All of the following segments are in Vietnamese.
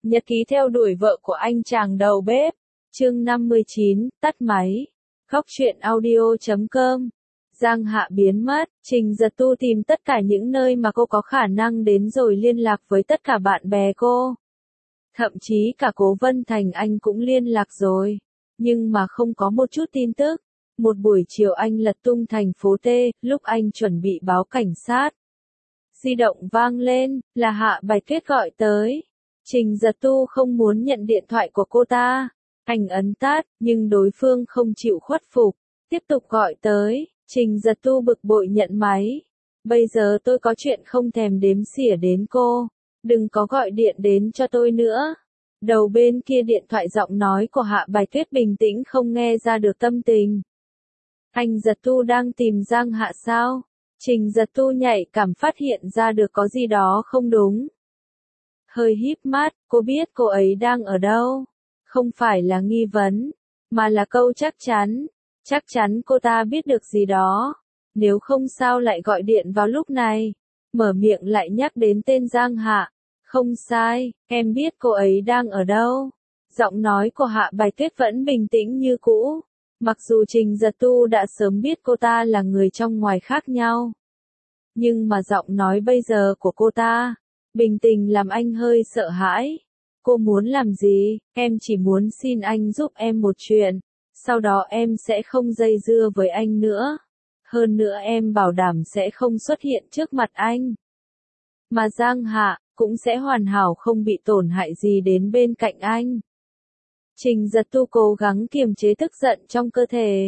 Nhật ký theo đuổi vợ của anh chàng đầu bếp. Chương 59, tắt máy. Góc truyện audio.com. Giang Hạ biến mất, Trình Giật Tu tìm tất cả những nơi mà cô có khả năng đến rồi liên lạc với tất cả bạn bè cô. Thậm chí cả Cố Vân Thành anh cũng liên lạc rồi. Nhưng mà không có một chút tin tức. Một buổi chiều anh lật tung thành phố T, lúc anh chuẩn bị báo cảnh sát. Di động vang lên, là Hạ Bạch Tuyết gọi tới. Trình Giật Tu không muốn nhận điện thoại của cô ta. Anh ấn tắt, nhưng đối phương không chịu khuất phục. Tiếp tục gọi tới, Trình Giật Tu bực bội nhận máy. Bây giờ tôi có chuyện không thèm đếm xỉa đến cô. Đừng có gọi điện đến cho tôi nữa. Đầu bên kia điện thoại giọng nói của Hạ Bạch Tuyết bình tĩnh không nghe ra được tâm tình. Anh Giật Tu đang tìm Giang Hạ sao? Trình Giật Tu nhạy cảm phát hiện ra được có gì đó không đúng. Hơi híp mắt, cô biết cô ấy đang ở đâu. Không phải là nghi vấn, mà là câu chắc chắn. Chắc chắn cô ta biết được gì đó. Nếu không sao lại gọi điện vào lúc này. Mở miệng lại nhắc đến tên Giang Hạ. Không sai, em biết cô ấy đang ở đâu. Giọng nói của Hạ Bạch Tuyết vẫn bình tĩnh như cũ. Mặc dù Trình Giật Tu đã sớm biết cô ta là người trong ngoài khác nhau. Nhưng mà giọng nói bây giờ của cô ta, bình tĩnh làm anh hơi sợ hãi. Cô muốn làm gì? Em chỉ muốn xin anh giúp em một chuyện. Sau đó em sẽ không dây dưa với anh nữa. Hơn nữa em bảo đảm sẽ không xuất hiện trước mặt anh. Mà Giang Hạ cũng sẽ hoàn hảo không bị tổn hại gì đến bên cạnh anh. Trình Giật Tu cố gắng kiềm chế tức giận trong cơ thể.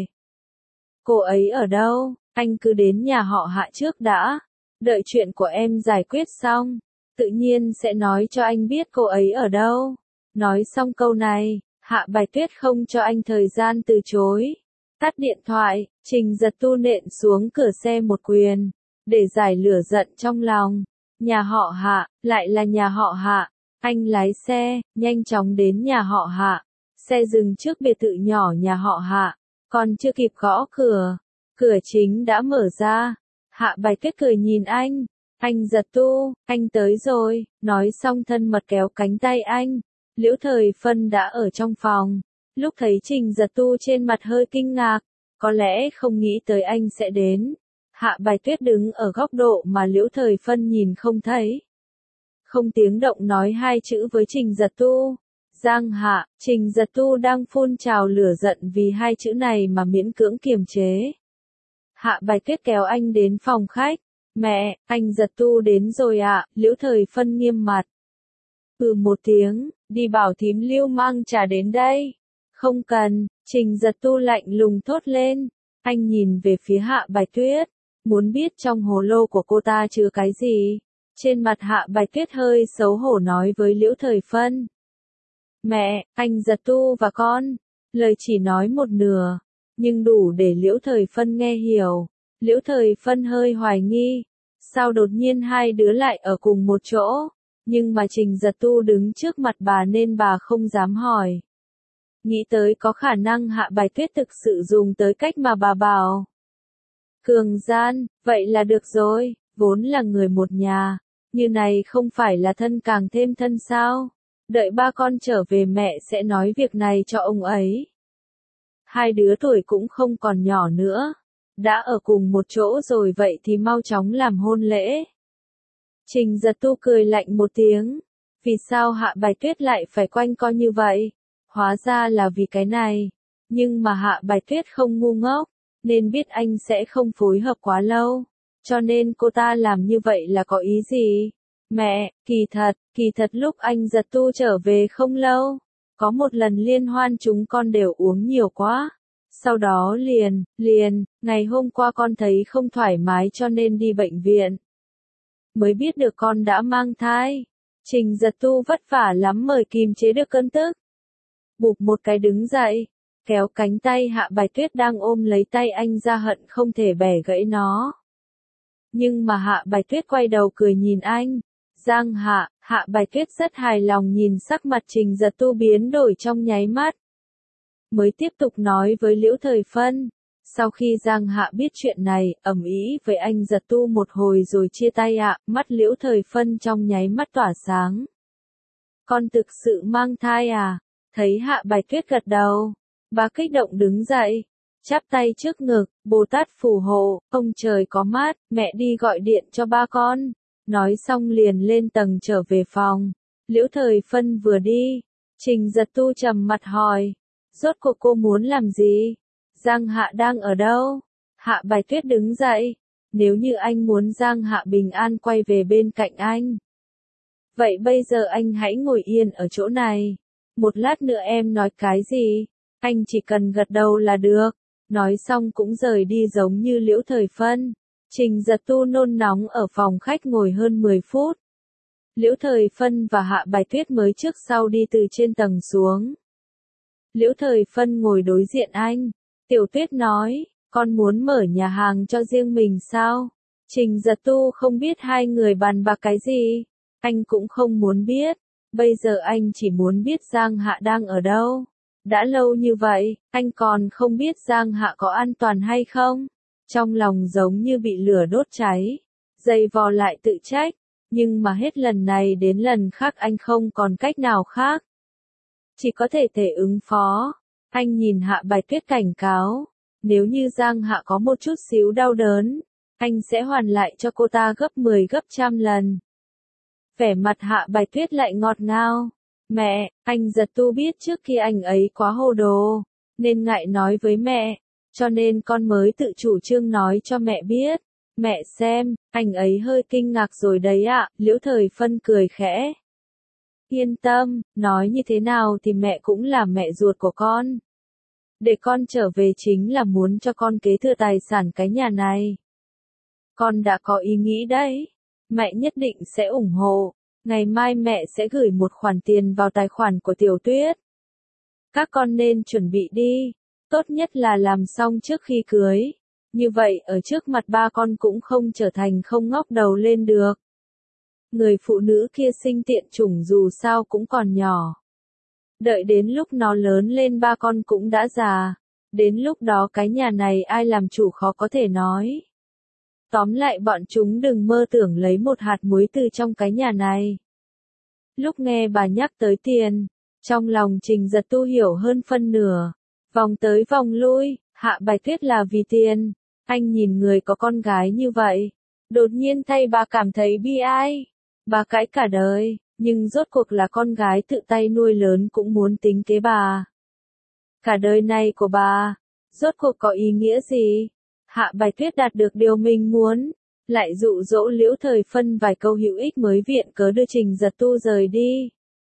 Cô ấy ở đâu? Anh cứ đến nhà họ Hạ trước đã. Đợi chuyện của em giải quyết xong, tự nhiên sẽ nói cho anh biết cô ấy ở đâu. Nói xong câu này, Hạ Bạch Tuyết không cho anh thời gian từ chối. Tắt điện thoại, Trình Giật Tu nện xuống cửa xe một quyền, để giải lửa giận trong lòng. Nhà họ Hạ, lại là nhà họ Hạ. Anh lái xe, nhanh chóng đến nhà họ Hạ. Xe dừng trước biệt thự nhỏ nhà họ Hạ. Còn chưa kịp gõ cửa, cửa chính đã mở ra. Hạ Bạch Tuyết cười nhìn anh. Anh Giật Tu, anh tới rồi. Nói xong thân mật kéo cánh tay anh. Liễu Thời Phân đã ở trong phòng. Lúc thấy Trình Giật Tu trên mặt hơi kinh ngạc. Có lẽ không nghĩ tới anh sẽ đến. Hạ Bạch Tuyết đứng ở góc độ mà Liễu Thời Phân nhìn không thấy. Không tiếng động nói hai chữ với Trình Giật Tu. Giang Hạ, Trình Giật Tu đang phun trào lửa giận vì hai chữ này mà miễn cưỡng kiềm chế. Hạ Bạch Tuyết kéo anh đến phòng khách. Mẹ, anh Giật Tu đến rồi ạ. Liễu Thời Phân nghiêm mặt. Một tiếng, đi bảo thím Lưu mang trà đến đây. Không cần, Trình Giật Tu lạnh lùng thốt lên. Anh nhìn về phía Hạ Bạch Tuyết, muốn biết trong hồ lô của cô ta chứa cái gì. Trên mặt Hạ Bạch Tuyết hơi xấu hổ nói với Liễu Thời Phân. Mẹ, anh Giật Tu và con. Lời chỉ nói một nửa, nhưng đủ để Liễu Thời Phân nghe hiểu. Liễu Thời Phân hơi hoài nghi. Sao đột nhiên hai đứa lại ở cùng một chỗ? Nhưng mà Trình Giật Tu đứng trước mặt bà nên bà không dám hỏi. Nghĩ tới có khả năng Hạ Bạch Tuyết thực sự dùng tới cách mà bà bảo. Cường gian, vậy là được rồi, vốn là người một nhà. Như này không phải là thân càng thêm thân sao? Đợi ba con trở về mẹ sẽ nói việc này cho ông ấy. Hai đứa tuổi cũng không còn nhỏ nữa. Đã ở cùng một chỗ rồi vậy thì mau chóng làm hôn lễ. Trình Giật Tu cười lạnh một tiếng. Vì sao Hạ Bạch Tuyết lại phải quanh co như vậy? Hóa ra là vì cái này. Nhưng mà Hạ Bạch Tuyết không ngu ngốc, nên biết anh sẽ không phối hợp quá lâu. Cho nên cô ta làm như vậy là có ý gì? Mẹ, kỳ thật lúc anh Giật Tu trở về không lâu, có một lần liên hoan chúng con đều uống nhiều quá. Sau đó ngày hôm qua con thấy không thoải mái cho nên đi bệnh viện. Mới biết được con đã mang thai. Trình Giật Tu vất vả lắm mới kìm chế được cơn tức. Bụp một cái đứng dậy, kéo cánh tay Hạ Bạch Tuyết đang ôm lấy tay anh ra hận không thể bẻ gãy nó. Nhưng mà Hạ Bạch Tuyết quay đầu cười nhìn anh. Giang Hạ, Hạ Bạch Tuyết rất hài lòng nhìn sắc mặt Trình Giật Tu biến đổi trong nháy mắt. Mới tiếp tục nói với Liễu Thời Phân. Sau khi Giang Hạ biết chuyện này, ầm ĩ với anh Giật Tu một hồi rồi chia tay ạ, mắt Liễu Thời Phân trong nháy mắt tỏa sáng. Con thực sự mang thai à? Thấy Hạ Bạch Tuyết gật đầu, bà kích động đứng dậy, chắp tay trước ngực, Bồ Tát phù hộ, ông trời có mắt, mẹ đi gọi điện cho ba con. Nói xong liền lên tầng trở về phòng. Liễu Thời Phân vừa đi, Trình Giật Tu trầm mặt hỏi, rốt cuộc cô muốn làm gì? Giang Hạ đang ở đâu? Hạ Bạch Tuyết đứng dậy, nếu như anh muốn Giang Hạ bình an quay về bên cạnh anh, vậy bây giờ anh hãy ngồi yên ở chỗ này. Một lát nữa em nói cái gì, anh chỉ cần gật đầu là được. Nói xong cũng rời đi giống như Liễu Thời Phân. Trình Giật Tu nôn nóng ở phòng khách ngồi hơn 10 phút. Liễu Thời Phân và Hạ Bạch Tuyết mới trước sau đi từ trên tầng xuống. Liễu Thời Phân ngồi đối diện anh. Tiểu Tuyết nói, con muốn mở nhà hàng cho riêng mình sao? Trình Giật Tu không biết hai người bàn bạc cái gì. Anh cũng không muốn biết. Bây giờ anh chỉ muốn biết Giang Hạ đang ở đâu. Đã lâu như vậy, anh còn không biết Giang Hạ có an toàn hay không? Trong lòng giống như bị lửa đốt cháy. Dây vò lại tự trách. Nhưng mà hết lần này đến lần khác anh không còn cách nào khác. Chỉ có thể ứng phó. Anh nhìn Hạ Bạch Tuyết cảnh cáo. Nếu như Giang Hạ có một chút xíu đau đớn, anh sẽ hoàn lại cho cô ta gấp 10 gấp trăm lần. Vẻ mặt Hạ Bạch Tuyết lại ngọt ngào. Mẹ, anh Giật Tu biết trước khi anh ấy quá hồ đồ, nên ngại nói với mẹ, cho nên con mới tự chủ trương nói cho mẹ biết. Mẹ xem, anh ấy hơi kinh ngạc rồi đấy ạ. Liễu Thời Phân cười khẽ. Yên tâm, nói như thế nào thì mẹ cũng là mẹ ruột của con. Để con trở về chính là muốn cho con kế thừa tài sản cái nhà này. Con đã có ý nghĩ đấy. Mẹ nhất định sẽ ủng hộ. Ngày mai mẹ sẽ gửi một khoản tiền vào tài khoản của Tiểu Tuyết. Các con nên chuẩn bị đi. Tốt nhất là làm xong trước khi cưới. Như vậy ở trước mặt ba con cũng không trở thành không ngóc đầu lên được. Người phụ nữ kia sinh tiện chủng dù sao cũng còn nhỏ. Đợi đến lúc nó lớn lên ba con cũng đã già. Đến lúc đó cái nhà này ai làm chủ khó có thể nói. Tóm lại bọn chúng đừng mơ tưởng lấy một hạt muối từ trong cái nhà này. Lúc nghe bà nhắc tới tiền, trong lòng Trình Giật Tu hiểu hơn phân nửa. Vòng tới vòng lui, Hạ Bạch Tuyết là vì tiền. Anh nhìn người có con gái như vậy, đột nhiên thay bà cảm thấy bi ai. Bà cãi cả đời, nhưng rốt cuộc là con gái tự tay nuôi lớn cũng muốn tính kế bà. Cả đời này của bà, rốt cuộc có ý nghĩa gì? Hạ Bạch Tuyết đạt được điều mình muốn, lại dụ dỗ Liễu Thời Phân vài câu hữu ích mới viện cớ đưa Trình Giật Tu rời đi.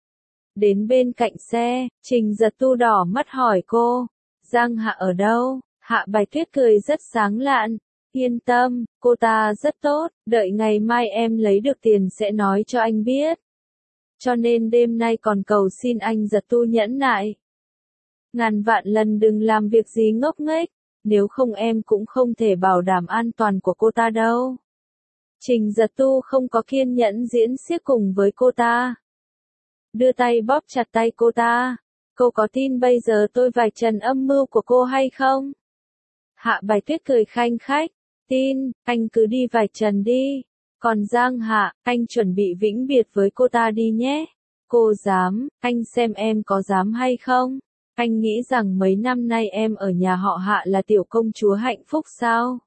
Đến bên cạnh xe, Trình Giật Tu đỏ mắt hỏi cô, Giang Hạ ở đâu? Hạ Bạch Tuyết cười rất sáng lạn, yên tâm, cô ta rất tốt, đợi ngày mai em lấy được tiền sẽ nói cho anh biết. Cho nên đêm nay còn cầu xin anh Giật Tu nhẫn nại. Ngàn vạn lần đừng làm việc gì ngốc nghếch, nếu không em cũng không thể bảo đảm an toàn của cô ta đâu. Trình Giật Tu không có kiên nhẫn diễn xiếc cùng với cô ta. Đưa tay bóp chặt tay cô ta. Cô có tin bây giờ tôi vạch trần âm mưu của cô hay không? Hạ Bạch Tuyết cười khanh khách. Tin, anh cứ đi vạch trần đi. Còn Giang Hạ, anh chuẩn bị vĩnh biệt với cô ta đi nhé. Cô dám, anh xem em có dám hay không? Anh nghĩ rằng mấy năm nay em ở nhà họ Hạ là tiểu công chúa hạnh phúc sao?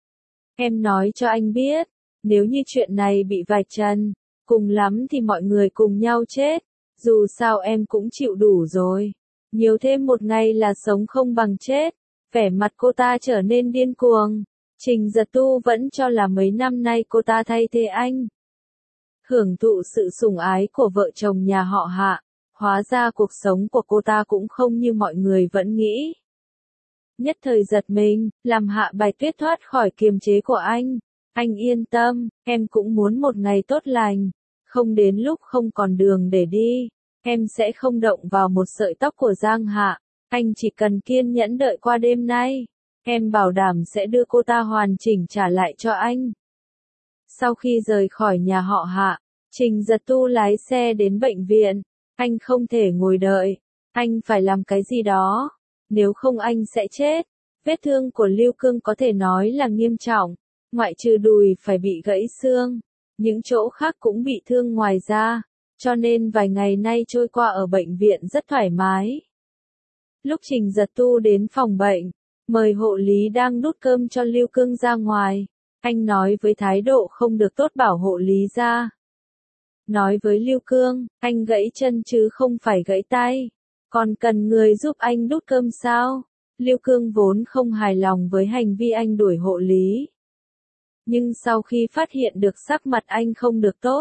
Em nói cho anh biết, nếu như chuyện này bị vạch trần, cùng lắm thì mọi người cùng nhau chết. Dù sao em cũng chịu đủ rồi. Nhiều thêm một ngày là sống không bằng chết. Vẻ mặt cô ta trở nên điên cuồng. Trình Giật Tu vẫn cho là mấy năm nay cô ta thay thế anh. Hưởng thụ sự sủng ái của vợ chồng nhà họ Hạ. Hóa ra cuộc sống của cô ta cũng không như mọi người vẫn nghĩ. Nhất thời giật mình, làm Hạ Bạch Tuyết thoát khỏi kiềm chế của anh. Anh yên tâm, em cũng muốn một ngày tốt lành. Không đến lúc không còn đường để đi, em sẽ không động vào một sợi tóc của Giang Hạ. Anh chỉ cần kiên nhẫn đợi qua đêm nay. Em bảo đảm sẽ đưa cô ta hoàn chỉnh trả lại cho anh. Sau khi rời khỏi nhà họ Hạ, Trình Giật Tu lái xe đến bệnh viện. Anh không thể ngồi đợi. Anh phải làm cái gì đó. Nếu không anh sẽ chết. Vết thương của Lưu Cương có thể nói là nghiêm trọng. Ngoại trừ đùi phải bị gãy xương. Những chỗ khác cũng bị thương ngoài ra. cho nên vài ngày nay trôi qua ở bệnh viện rất thoải mái. Lúc Trình Giật Tu đến phòng bệnh, mời hộ lý đang đút cơm cho Lưu Cương ra ngoài, anh nói với thái độ không được tốt bảo hộ lý ra. Nói với Lưu Cương, anh gãy chân chứ không phải gãy tay, còn cần người giúp anh đút cơm sao? Lưu Cương vốn không hài lòng với hành vi anh đuổi hộ lý. Nhưng sau khi phát hiện được sắc mặt anh không được tốt,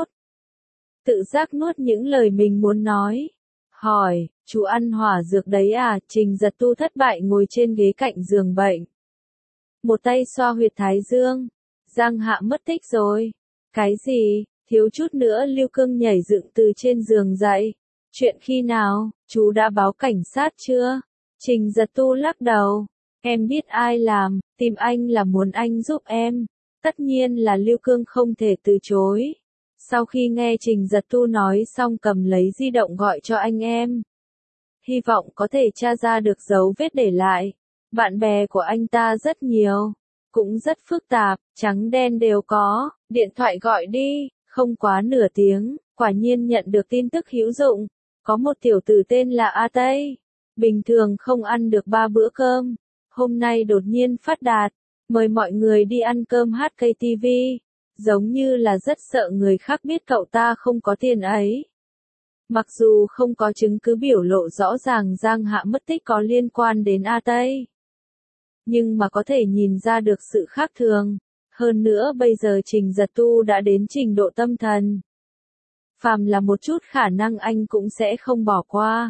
tự giác nuốt những lời mình muốn nói. Hỏi, chú ăn hỏa dược đấy à? Trình Giật Tu thất bại ngồi trên ghế cạnh giường bệnh. Một tay xoa huyệt thái dương. Giang Hạ mất tích rồi. Cái gì? Thiếu chút nữa Lưu Cương nhảy dựng từ trên giường dậy. Chuyện khi nào? Chú đã báo cảnh sát chưa? Trình Giật Tu lắc đầu. Em biết ai làm, tìm anh là muốn anh giúp em. Tất nhiên là Lưu Cương không thể từ chối. Sau khi nghe Trình Giật Tu nói xong cầm lấy di động gọi cho anh em. Hy vọng có thể tra ra được dấu vết để lại. Bạn bè của anh ta rất nhiều. Cũng rất phức tạp, trắng đen đều có. Điện thoại gọi đi, không quá nửa tiếng, quả nhiên nhận được tin tức hữu dụng. Có một tiểu tử tên là A Tây. Bình thường không ăn được 3 bữa cơm. Hôm nay đột nhiên phát đạt. Mời mọi người đi ăn cơm HKTV. Giống như là rất sợ người khác biết cậu ta không có tiền ấy. Mặc dù không có chứng cứ biểu lộ rõ ràng Giang Hạ mất tích có liên quan đến A Tây, nhưng mà có thể nhìn ra được sự khác thường. Hơn nữa bây giờ Trình Giật Tu đã đến trình độ tâm thần. Phàm là một chút khả năng anh cũng sẽ không bỏ qua.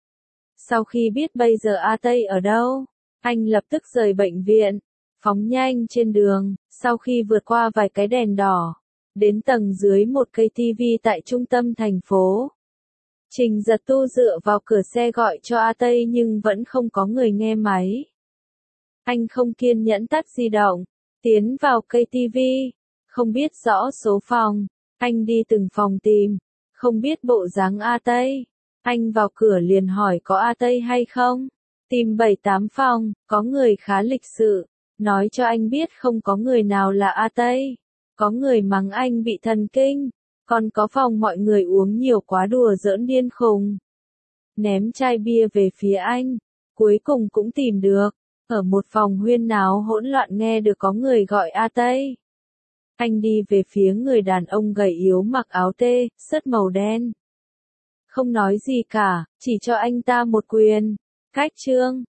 Sau khi biết bây giờ A Tây ở đâu, anh lập tức rời bệnh viện, phóng nhanh trên đường, sau khi vượt qua vài cái đèn đỏ, đến tầng dưới một cây TV tại trung tâm thành phố. Trình Giật Tu dựa vào cửa xe gọi cho A Tây nhưng vẫn không có người nghe máy. Anh không kiên nhẫn tắt di động, tiến vào cây TV, không biết rõ số phòng, anh đi từng phòng tìm, không biết bộ dáng A Tây. Anh vào cửa liền hỏi có A Tây hay không, tìm 7-8 phòng, có người khá lịch sự, nói cho anh biết không có người nào là A Tây. Có người mắng anh bị thần kinh, còn có phòng mọi người uống nhiều quá đùa giỡn điên khùng. Ném chai bia về phía anh, cuối cùng cũng tìm được. Ở một phòng huyên náo hỗn loạn nghe được có người gọi A Tây. Anh đi về phía người đàn ông gầy yếu mặc áo tê, sớt màu đen. Không nói gì cả, chỉ cho anh ta một quyền. Cách trương,